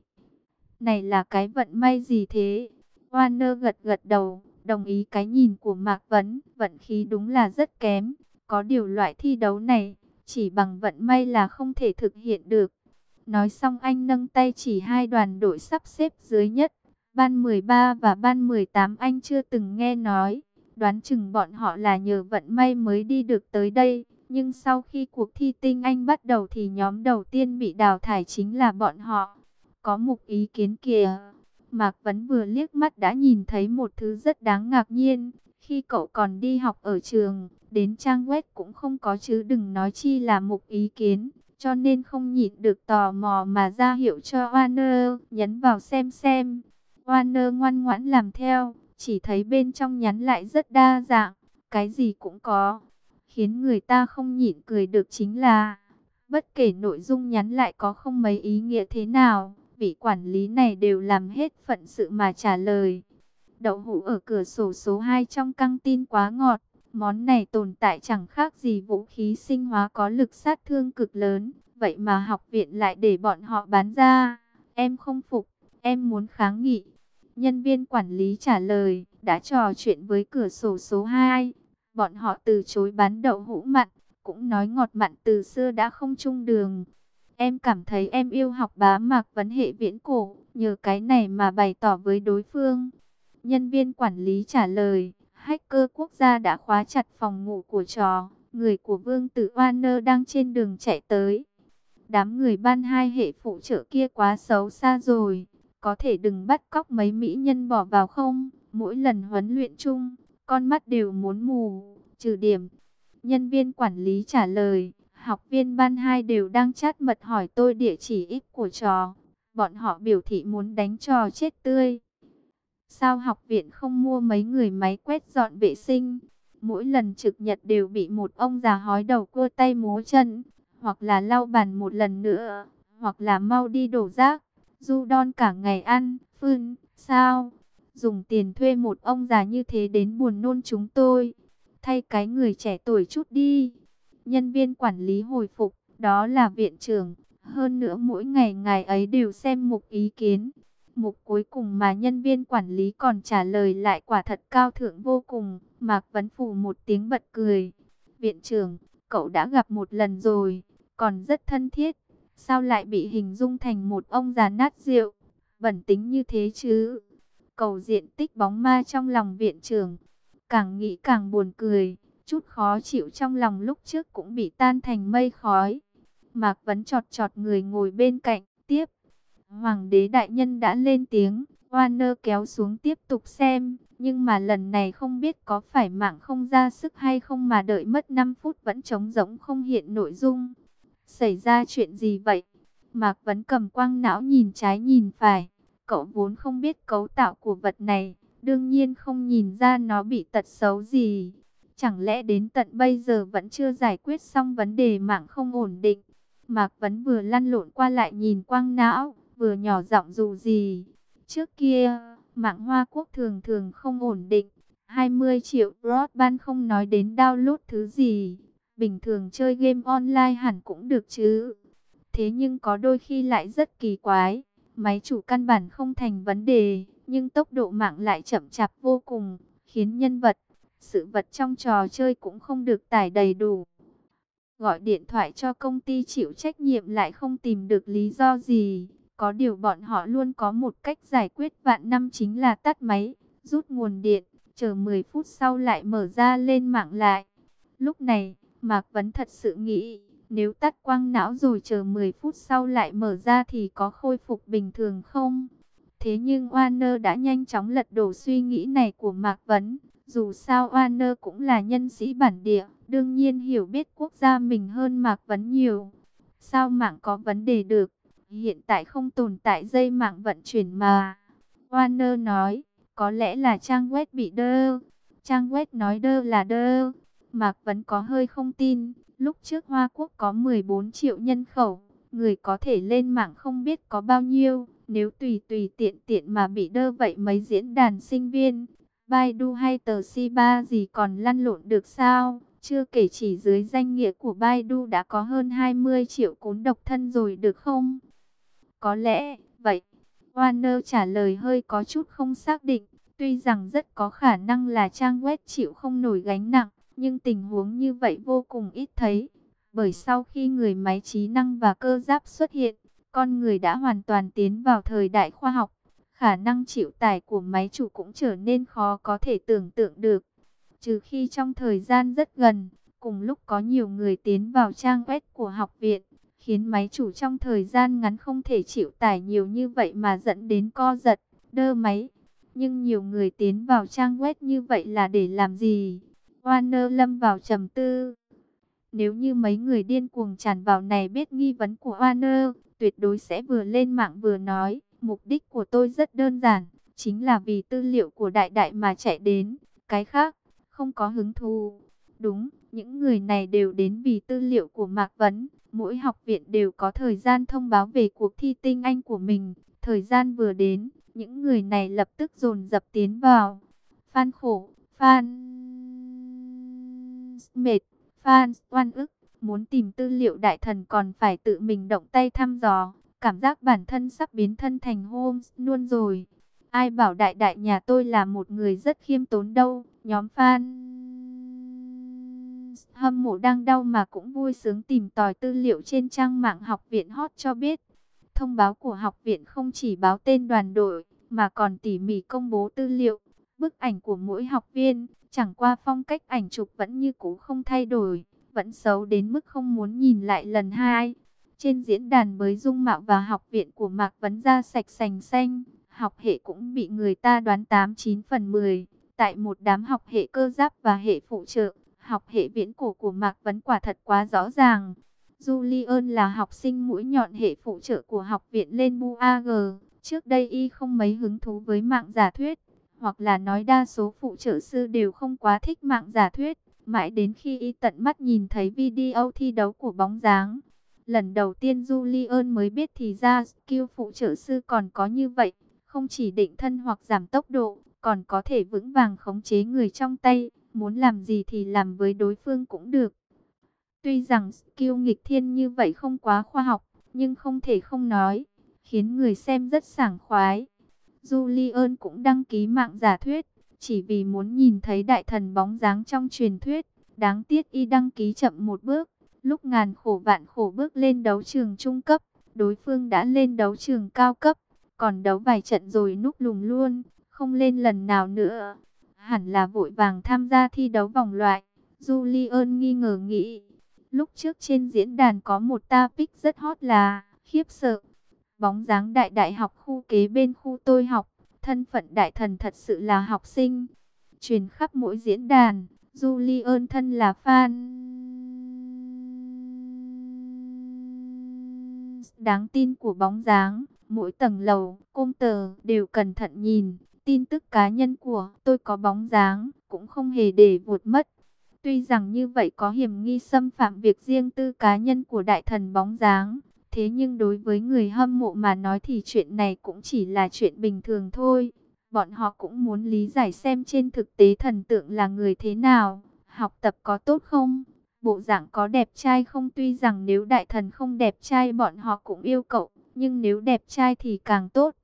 Này là cái vận may gì thế? Warner gật gật đầu, đồng ý cái nhìn của Mạc Vấn. Vận khí đúng là rất kém. Có điều loại thi đấu này, chỉ bằng vận may là không thể thực hiện được. Nói xong anh nâng tay chỉ 2 đoàn đội sắp xếp dưới nhất. Ban 13 và ban 18 anh chưa từng nghe nói. Đoán chừng bọn họ là nhờ vận may mới đi được tới đây. Nhưng sau khi cuộc thi tinh anh bắt đầu thì nhóm đầu tiên bị đào thải chính là bọn họ. Có một ý kiến kìa. Mạc Vấn vừa liếc mắt đã nhìn thấy một thứ rất đáng ngạc nhiên. Khi cậu còn đi học ở trường, đến trang web cũng không có chứ đừng nói chi là một ý kiến. Cho nên không nhịn được tò mò mà ra hiệu cho Warner nhấn vào xem. Warner ngoan ngoãn làm theo, chỉ thấy bên trong nhắn lại rất đa dạng, cái gì cũng có. Khiến người ta không nhịn cười được chính là, bất kể nội dung nhắn lại có không mấy ý nghĩa thế nào, vị quản lý này đều làm hết phận sự mà trả lời. Đậu hũ ở cửa sổ số 2 trong căng tin quá ngọt. Món này tồn tại chẳng khác gì vũ khí sinh hóa có lực sát thương cực lớn. Vậy mà học viện lại để bọn họ bán ra. Em không phục, em muốn kháng nghị. Nhân viên quản lý trả lời, đã trò chuyện với cửa sổ số 2. Bọn họ từ chối bán đậu hũ mặn, cũng nói ngọt mặn từ xưa đã không chung đường. Em cảm thấy em yêu học bá Mạc Vấn hệ viễn cổ, nhờ cái này mà bày tỏ với đối phương. Nhân viên quản lý trả lời, hacker quốc gia đã khóa chặt phòng ngủ của trò. Người của vương tử Warner đang trên đường chạy tới. Đám người ban 2 hệ phụ trợ kia quá xấu xa rồi. Có thể đừng bắt cóc mấy mỹ nhân bỏ vào không? Mỗi lần huấn luyện chung, con mắt đều muốn mù, trừ điểm. Nhân viên quản lý trả lời, học viên ban 2 đều đang chat mật hỏi tôi địa chỉ ích của trò. Bọn họ biểu thị muốn đánh trò chết tươi. Sao học viện không mua mấy người máy quét dọn vệ sinh? Mỗi lần trực nhật đều bị một ông già hói đầu cua tay múa chân. Hoặc là lau bàn một lần nữa, hoặc là mau đi đổ rác. Du đon cả ngày ăn, phun, sao? Dùng tiền thuê một ông già như thế đến buồn nôn chúng tôi. Thay cái người trẻ tuổi chút đi. Nhân viên quản lý hồi phục, đó là viện trưởng. Hơn nữa mỗi ngày ngài ấy đều xem mục ý kiến. Mục cuối cùng mà nhân viên quản lý còn trả lời lại quả thật cao thượng vô cùng. Mạc Vấn phủ một tiếng bật cười. Viện trưởng, cậu đã gặp một lần rồi, còn rất thân thiết. Sao lại bị hình dung thành một ông già nát rượu, bẩn tính như thế chứ? Cầu diện tích bóng ma trong lòng viện trưởng. Càng nghĩ càng buồn cười. Chút khó chịu trong lòng lúc trước cũng bị tan thành mây khói. Mạc Vấn chọt chọt người ngồi bên cạnh. Tiếp. Hoàng đế đại nhân đã lên tiếng. Warner kéo xuống tiếp tục xem. Nhưng mà lần này không biết có phải mạng không ra sức hay không mà đợi mất 5 phút vẫn trống rỗng không hiện nội dung. Xảy ra chuyện gì vậy? Mạc Vấn cầm quang não nhìn trái nhìn phải. Cậu vốn không biết cấu tạo của vật này. Đương nhiên không nhìn ra nó bị tật xấu gì. Chẳng lẽ đến tận bây giờ vẫn chưa giải quyết xong vấn đề mạng không ổn định? Mạc Vấn vừa lăn lộn qua lại nhìn quang não, vừa nhỏ giọng dù gì. Trước kia, Mạng Hoa Quốc thường thường không ổn định. 20 triệu broadband không nói đến download thứ gì. Bình thường chơi game online hẳn cũng được chứ. Thế nhưng có đôi khi lại rất kỳ quái. Máy chủ căn bản không thành vấn đề, nhưng tốc độ mạng lại chậm chạp vô cùng, khiến nhân vật, sự vật trong trò chơi cũng không được tải đầy đủ. Gọi điện thoại cho công ty chịu trách nhiệm lại không tìm được lý do gì. Có điều bọn họ luôn có một cách giải quyết vạn năm, chính là tắt máy, rút nguồn điện, chờ 10 phút sau lại mở ra lên mạng lại. Lúc này, Mạc Vấn thật sự nghĩ, nếu tắt quang não rồi chờ 10 phút sau lại mở ra thì có khôi phục bình thường không? Thế nhưng Warner đã nhanh chóng lật đổ suy nghĩ này của Mạc Vấn. Dù sao Warner cũng là nhân sĩ bản địa, đương nhiên hiểu biết quốc gia mình hơn Mạc Vấn nhiều. Sao mạng có vấn đề được? Hiện tại không tồn tại dây mạng vận chuyển mà. Warner nói, có lẽ là trang web bị đơ. Trang web nói đơ là đơ. Mạc Vấn có hơi không tin. Lúc trước Hoa Quốc có 14 triệu nhân khẩu, người có thể lên mạng không biết có bao nhiêu. Nếu tùy tiện tiện mà bị đơ vậy mấy diễn đàn sinh viên, Baidu hay tờ C3 gì còn lăn lộn được sao? Chưa kể chỉ dưới danh nghĩa của Baidu đã có hơn 20 triệu cún độc thân rồi được không? Có lẽ, vậy. Warner trả lời hơi có chút không xác định. Tuy rằng rất có khả năng là trang web chịu không nổi gánh nặng, nhưng tình huống như vậy vô cùng ít thấy. Bởi sau khi người máy trí năng và cơ giáp xuất hiện, con người đã hoàn toàn tiến vào thời đại khoa học. Khả năng chịu tải của máy chủ cũng trở nên khó có thể tưởng tượng được. Trừ khi trong thời gian rất gần, cùng lúc có nhiều người tiến vào trang web của học viện, khiến máy chủ trong thời gian ngắn không thể chịu tải nhiều như vậy mà dẫn đến co giật, đơ máy. Nhưng nhiều người tiến vào trang web như vậy là để làm gì? Warner lâm vào trầm tư. Nếu như mấy người điên cuồng tràn vào này biết nghi vấn của Warner, tuyệt đối sẽ vừa lên mạng vừa nói, mục đích của tôi rất đơn giản, chính là vì tư liệu của đại đại mà chạy đến, cái khác, không có hứng thú. Đúng, những người này đều đến vì tư liệu của Mạc Vấn, mỗi học viện đều có thời gian thông báo về cuộc thi tinh Anh của mình, thời gian vừa đến, những người này lập tức dồn dập tiến vào. Fan khổ, fan mệt, fans oan ức, muốn tìm tư liệu đại thần còn phải tự mình động tay thăm dò, cảm giác bản thân sắp biến thân thành Holmes luôn rồi. Ai bảo đại đại nhà tôi là một người rất khiêm tốn đâu, nhóm fan hâm mộ đang đau mà cũng vui sướng tìm tòi tư liệu trên trang mạng học viện hot cho biết. Thông báo của học viện không chỉ báo tên đoàn đội, mà còn tỉ mỉ công bố tư liệu, bức ảnh của mỗi học viên. Chẳng qua phong cách ảnh chụp vẫn như cũ không thay đổi, vẫn xấu đến mức không muốn nhìn lại lần hai. Trên diễn đàn mới dung mạo và học viện của Mạc Vấn ra sạch sành xanh, học hệ cũng bị người ta đoán 89 phần 10. Tại một đám học hệ cơ giáp và hệ phụ trợ, học hệ viễn cổ của Mạc Vấn quả thật quá rõ ràng. Julian là học sinh mũi nhọn hệ phụ trợ của học viện lên BUAG. Trước đây y không mấy hứng thú với mạng giả thuyết, hoặc là nói đa số phụ trợ sư đều không quá thích mạng giả thuyết. Mãi đến khi y tận mắt nhìn thấy video thi đấu của bóng dáng, lần đầu tiên Julian mới biết thì ra skill phụ trợ sư còn có như vậy. Không chỉ định thân hoặc giảm tốc độ, còn có thể vững vàng khống chế người trong tay. Muốn làm gì thì làm với đối phương cũng được. Tuy rằng skill nghịch thiên như vậy không quá khoa học, nhưng không thể không nói, khiến người xem rất sảng khoái. Julian cũng đăng ký mạng giả thuyết, chỉ vì muốn nhìn thấy đại thần bóng dáng trong truyền thuyết. Đáng tiếc y đăng ký chậm một bước, lúc ngàn khổ vạn khổ bước lên đấu trường trung cấp, đối phương đã lên đấu trường cao cấp, còn đấu vài trận rồi núp lùm luôn, không lên lần nào nữa. Hẳn là vội vàng tham gia thi đấu vòng loại, Julian nghi ngờ nghĩ. Lúc trước trên diễn đàn có một topic rất hot là khiếp sợ. Bóng dáng đại đại học khu kế bên khu tôi học, thân phận đại thần thật sự là học sinh. Truyền khắp mỗi diễn đàn, Julian thân là fan đáng tin của bóng dáng. Mỗi tầng lầu, công tờ đều cẩn thận nhìn. Tin tức cá nhân của tôi có bóng dáng, cũng không hề để vụt mất. Tuy rằng như vậy có hiểm nghi xâm phạm việc riêng tư cá nhân của đại thần bóng dáng. Thế nhưng đối với người hâm mộ mà nói thì chuyện này cũng chỉ là chuyện bình thường thôi. Bọn họ cũng muốn lý giải xem trên thực tế thần tượng là người thế nào, học tập có tốt không, bộ dạng có đẹp trai không. Tuy rằng nếu đại thần không đẹp trai bọn họ cũng yêu cậu, nhưng nếu đẹp trai thì càng tốt.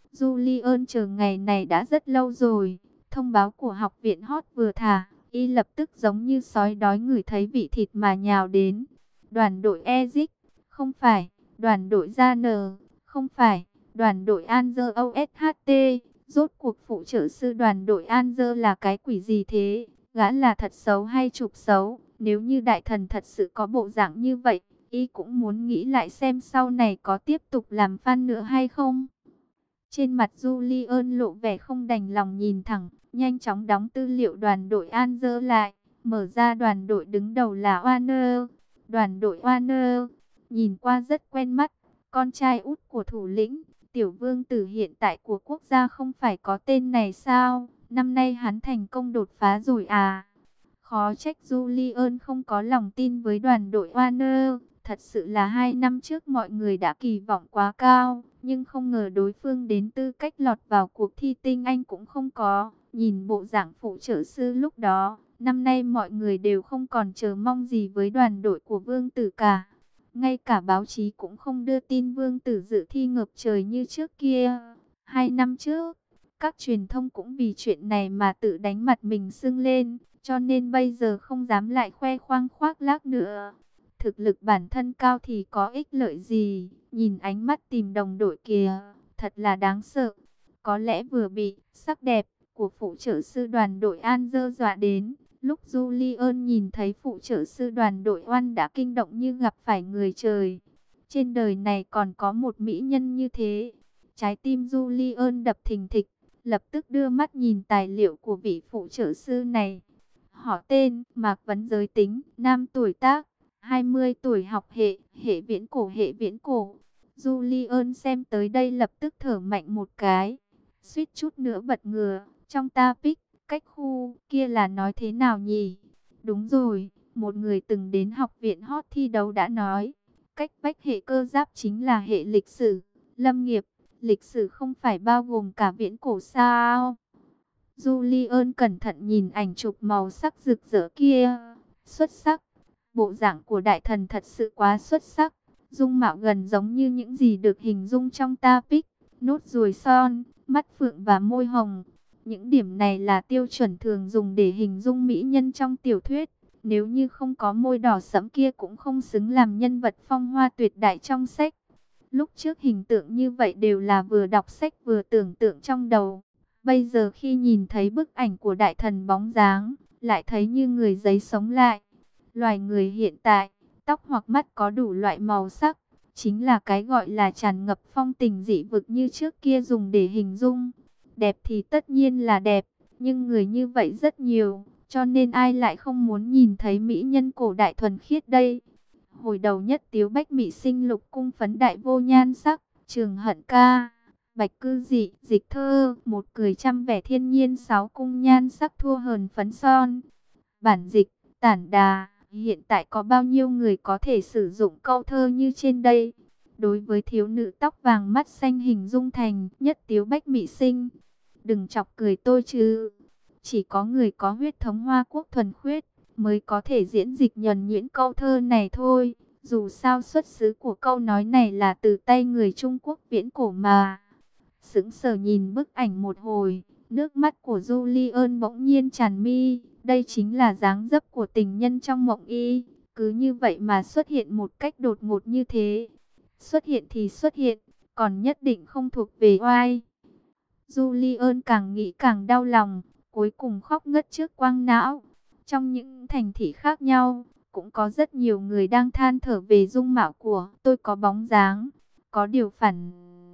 Julian chờ ngày này đã rất lâu rồi. Thông báo của học viện hot vừa thả, y lập tức giống như sói đói ngửi thấy vị thịt mà nhào đến. Đoàn đội Ezic, không phải. Đoàn đội Gian, không phải. Đoàn đội Anzer OSHT, rốt cuộc phụ trợ sư đoàn đội Anzer là cái quỷ gì thế? Gã là thật xấu hay chụp xấu? Nếu như đại thần thật sự có bộ dạng như vậy, y cũng muốn nghĩ lại xem sau này có tiếp tục làm fan nữa hay không. Trên mặt Julian lộ vẻ không đành lòng nhìn thẳng, nhanh chóng đóng tư liệu đoàn đội Anzer lại, mở ra đoàn đội đứng đầu là Warner. Đoàn đội Warner, nhìn qua rất quen mắt, con trai út của thủ lĩnh, tiểu vương tử hiện tại của quốc gia không phải có tên này sao? Năm nay hắn thành công đột phá rồi à? Khó trách Julian không có lòng tin với đoàn đội Warner. Thật sự là 2 năm trước mọi người đã kỳ vọng quá cao, nhưng không ngờ đối phương đến tư cách lọt vào cuộc thi tinh anh cũng không có. Nhìn bộ dạng phụ trợ sư lúc đó, năm nay mọi người đều không còn chờ mong gì với đoàn đội của Vương Tử cả. Ngay cả báo chí cũng không đưa tin Vương Tử dự thi ngập trời như trước kia. 2 năm trước, các truyền thông cũng vì chuyện này mà tự đánh mặt mình sưng lên, cho nên bây giờ không dám lại khoe khoang khoác lác nữa. Thực lực bản thân cao thì có ích lợi gì? Nhìn ánh mắt tìm đồng đội kìa, thật là đáng sợ. Có lẽ vừa bị sắc đẹp của phụ trợ sư đoàn đội An dơ dọa đến. Lúc Julian nhìn thấy phụ trợ sư đoàn đội Oan đã kinh động như gặp phải người trời. Trên đời này còn có một mỹ nhân như thế. Trái tim Julian đập thình thịch, lập tức đưa mắt nhìn tài liệu của vị phụ trợ sư này. Họ tên, Mạc Vấn, giới tính, nam, tuổi tác 20 tuổi, học hệ viễn cổ, hệ viễn cổ. Julian xem tới đây lập tức thở mạnh một cái, suýt chút nữa bật ngửa. Trong ta pick, cách khu kia là nói thế nào nhỉ? Đúng rồi, một người từng đến học viện hot thi đấu đã nói, cách vách hệ cơ giáp chính là hệ lịch sử, lâm nghiệp. Lịch sử không phải bao gồm cả viễn cổ sao? Julian cẩn thận nhìn ảnh chụp màu sắc rực rỡ kia. Xuất sắc. Bộ dạng của đại thần thật sự quá xuất sắc. Dung mạo gần giống như những gì được hình dung trong ta pic. Nốt ruồi son, mắt phượng và môi hồng. Những điểm này là tiêu chuẩn thường dùng để hình dung mỹ nhân trong tiểu thuyết. Nếu như không có môi đỏ sẫm kia cũng không xứng làm nhân vật phong hoa tuyệt đại trong sách. Lúc trước hình tượng như vậy đều là vừa đọc sách vừa tưởng tượng trong đầu. Bây giờ khi nhìn thấy bức ảnh của đại thần bóng dáng, lại thấy như người giấy sống lại. Loài người hiện tại, tóc hoặc mắt có đủ loại màu sắc, chính là cái gọi là tràn ngập phong tình dị vực như trước kia dùng để hình dung. Đẹp thì tất nhiên là đẹp, nhưng người như vậy rất nhiều, cho nên ai lại không muốn nhìn thấy mỹ nhân cổ đại thuần khiết đây. Hồi đầu nhất Tiếu Bách Mỹ sinh lục cung phấn đại vô nhan sắc, Trường Hận ca, Bạch Cư Dị, Dịch Thơ, một cười trăm vẻ thiên nhiên, sáu cung nhan sắc thua hờn phấn son. Bản dịch, Tản Đà, hiện tại có bao nhiêu người có thể sử dụng câu thơ như trên đây? Đối với thiếu nữ tóc vàng mắt xanh hình dung thành nhất Tiếu Bách Mỹ sinh. Đừng chọc cười tôi chứ. Chỉ có người có huyết thống Hoa Quốc thuần khiết mới có thể diễn dịch nhuần nhuyễn câu thơ này thôi. Dù sao xuất xứ của câu nói này là từ tay người Trung Quốc viễn cổ mà. Sững sờ nhìn bức ảnh một hồi, nước mắt của Julian bỗng nhiên tràn mi. Đây chính là dáng dấp của tình nhân trong mộng y. Cứ như vậy mà xuất hiện một cách đột ngột như thế. Xuất hiện thì xuất hiện, còn nhất định không thuộc về oai. Julian càng nghĩ càng đau lòng, cuối cùng khóc ngất trước quang não. Trong những thành thị khác nhau, cũng có rất nhiều người đang than thở về dung mạo của tôi có bóng dáng. Có điều phản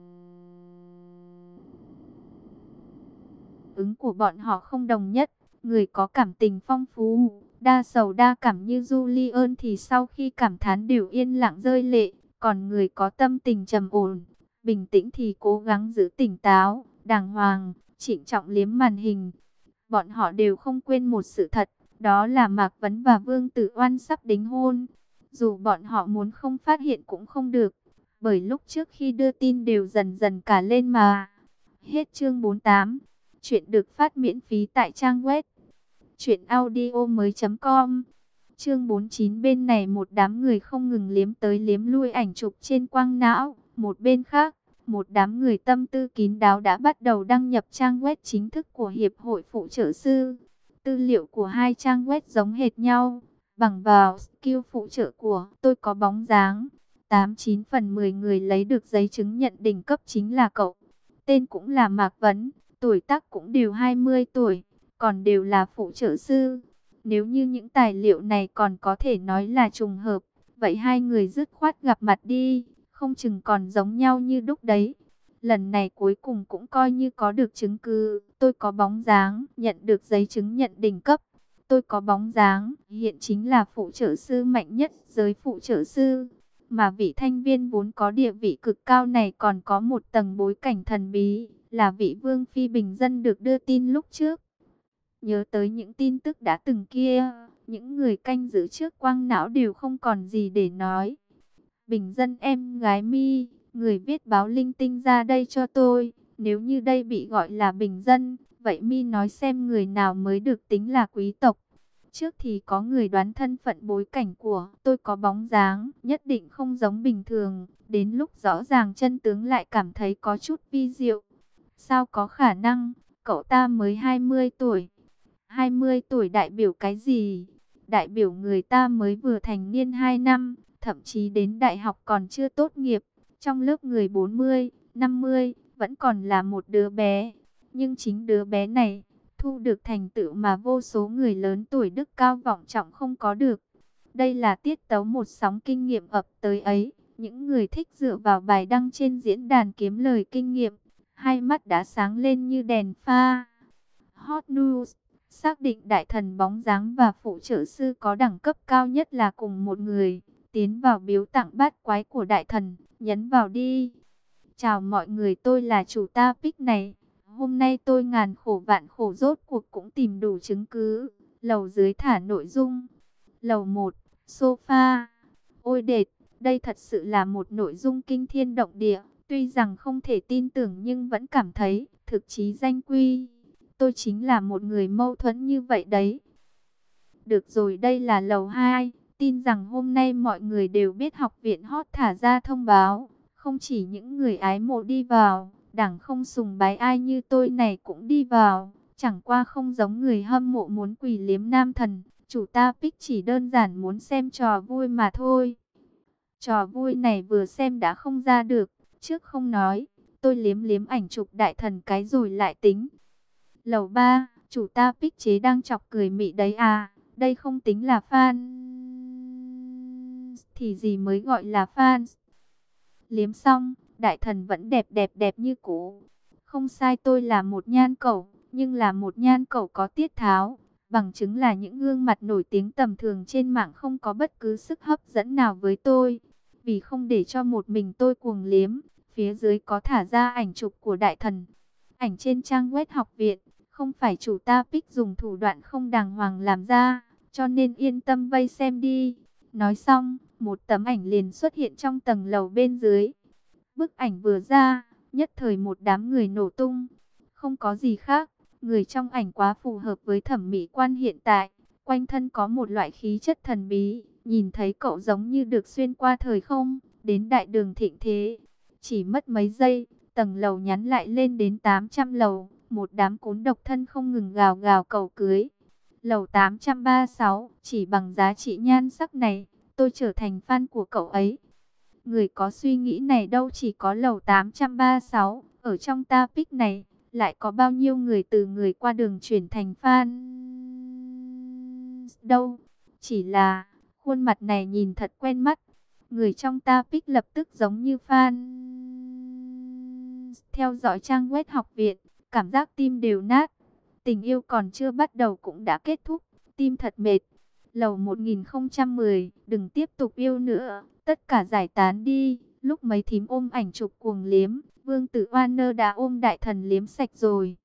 ứng của bọn họ không đồng nhất. Người có cảm tình phong phú, đa sầu đa cảm như Julian thì sau khi cảm thán đều yên lặng rơi lệ. Còn người có tâm tình trầm ổn, bình tĩnh thì cố gắng giữ tỉnh táo, đàng hoàng, trịnh trọng liếm màn hình. Bọn họ đều không quên một sự thật, đó là Mạc Vấn và Vương Tử Oan sắp đính hôn. Dù bọn họ muốn không phát hiện cũng không được, bởi lúc trước khi đưa tin đều dần dần cả lên mà. Hết chương 48. Chuyện được phát miễn phí tại trang web truyệnaudiomoi.com. Chương 49. Bên này một đám người không ngừng liếm tới liếm lui ảnh chụp trên quang não, một bên khác, một đám người tâm tư kín đáo đã bắt đầu đăng nhập trang web chính thức của Hiệp hội Phụ trợ sư. Tư liệu của hai trang web giống hệt nhau, bằng vào skill phụ trợ của Tôi Có Bóng Dáng, 89 phần 10 người lấy được giấy chứng nhận đỉnh cấp chính là cậu. Tên cũng là Mạc Vấn, tuổi tác cũng đều 20 tuổi, còn đều là phụ trợ sư. Nếu như những tài liệu này còn có thể nói là trùng hợp, vậy hai người dứt khoát gặp mặt đi, không chừng còn giống nhau như đúc đấy. Lần này cuối cùng cũng coi như có được chứng cứ. Tôi Có Bóng Dáng nhận được giấy chứng nhận đỉnh cấp. Tôi Có Bóng Dáng hiện chính là phụ trợ sư mạnh nhất giới phụ trợ sư. Mà vị thanh viên vốn có địa vị cực cao này còn có một tầng bối cảnh thần bí, là vị vương phi bình dân được đưa tin lúc trước. Nhớ tới những tin tức đã từng kia, những người canh giữ trước quang não đều không còn gì để nói. Bình dân em gái Mi, người viết báo linh tinh ra đây cho tôi. Nếu như đây bị gọi là bình dân, vậy Mi nói xem người nào mới được tính là quý tộc. Trước thì có người đoán thân phận bối cảnh của Tôi Có Bóng Dáng, nhất định không giống bình thường. Đến lúc rõ ràng chân tướng lại cảm thấy có chút vi diệu. Sao có khả năng, cậu ta mới 20 tuổi. 20 tuổi đại biểu cái gì? Đại biểu người ta mới vừa thành niên 2 năm, thậm chí đến đại học còn chưa tốt nghiệp. Trong lớp người 40, 50, vẫn còn là một đứa bé. Nhưng chính đứa bé này, thu được thành tựu mà vô số người lớn tuổi đức cao vọng trọng không có được. Đây là tiết tấu một sóng kinh nghiệm ập tới ấy. Những người thích dựa vào bài đăng trên diễn đàn kiếm lời kinh nghiệm, hai mắt đã sáng lên như đèn pha. Hot news. Xác định đại thần bóng dáng và phụ trợ sư có đẳng cấp cao nhất là cùng một người. Tiến vào biếu tặng bát quái của đại thần, nhấn vào đi. Chào mọi người, tôi là chủ topic này. Hôm nay tôi ngàn khổ vạn khổ rốt cuộc cũng tìm đủ chứng cứ. Lầu dưới thả nội dung. Lầu 1, sofa. Ôi đệt, đây thật sự là một nội dung kinh thiên động địa. Tuy rằng không thể tin tưởng nhưng vẫn cảm thấy thực chí danh quy. Tôi chính là một người mâu thuẫn như vậy đấy. Được rồi, đây là lầu 2. Tin rằng hôm nay mọi người đều biết học viện hot thả ra thông báo. Không chỉ những người ái mộ đi vào, đảng không sùng bái ai như tôi này cũng đi vào. Chẳng qua không giống người hâm mộ muốn quỳ liếm nam thần. Chủ topic chỉ đơn giản muốn xem trò vui mà thôi. Trò vui này vừa xem đã không ra được. Trước không nói, tôi liếm liếm ảnh chụp đại thần cái rồi lại tính. Lầu 3, chủ topic chế đang chọc cười mị đấy à, đây không tính là fan. Thì gì mới gọi là fan. Liếm xong, đại thần vẫn đẹp đẹp đẹp như cũ. Không sai, tôi là một nhan cẩu, nhưng là một nhan cẩu có tiết tháo. Bằng chứng là những gương mặt nổi tiếng tầm thường trên mạng không có bất cứ sức hấp dẫn nào với tôi. Vì không để cho một mình tôi cuồng liếm, phía dưới có thả ra ảnh chụp của đại thần. Ảnh trên trang web học viện, không phải chủ topic dùng thủ đoạn không đàng hoàng làm ra, cho nên yên tâm vây xem đi. Nói xong, một tấm ảnh liền xuất hiện trong tầng lầu bên dưới. Bức ảnh vừa ra, nhất thời một đám người nổ tung. Không có gì khác, người trong ảnh quá phù hợp với thẩm mỹ quan hiện tại. Quanh thân có một loại khí chất thần bí, nhìn thấy cậu giống như được xuyên qua thời không, đến đại đường thịnh thế. Chỉ mất mấy giây, tầng lầu nhắn lại lên đến 800 lầu. Một đám cún độc thân không ngừng gào gào cầu cưới. Lầu 836, chỉ bằng giá trị nhan sắc này, tôi trở thành fan của cậu ấy. Người có suy nghĩ này đâu chỉ có lầu 836, ở trong topic này, lại có bao nhiêu người từ người qua đường chuyển thành fan đâu. Chỉ là, khuôn mặt này nhìn thật quen mắt. Người trong topic lập tức giống như fan. Theo dõi trang web học viện, cảm giác tim đều nát. Tình yêu còn chưa bắt đầu cũng đã kết thúc. Tim thật mệt. Lầu 1010, đừng tiếp tục yêu nữa. Tất cả giải tán đi. Lúc mấy thím ôm ảnh chụp cuồng liếm, Vương tử Warner đã ôm đại thần liếm sạch rồi.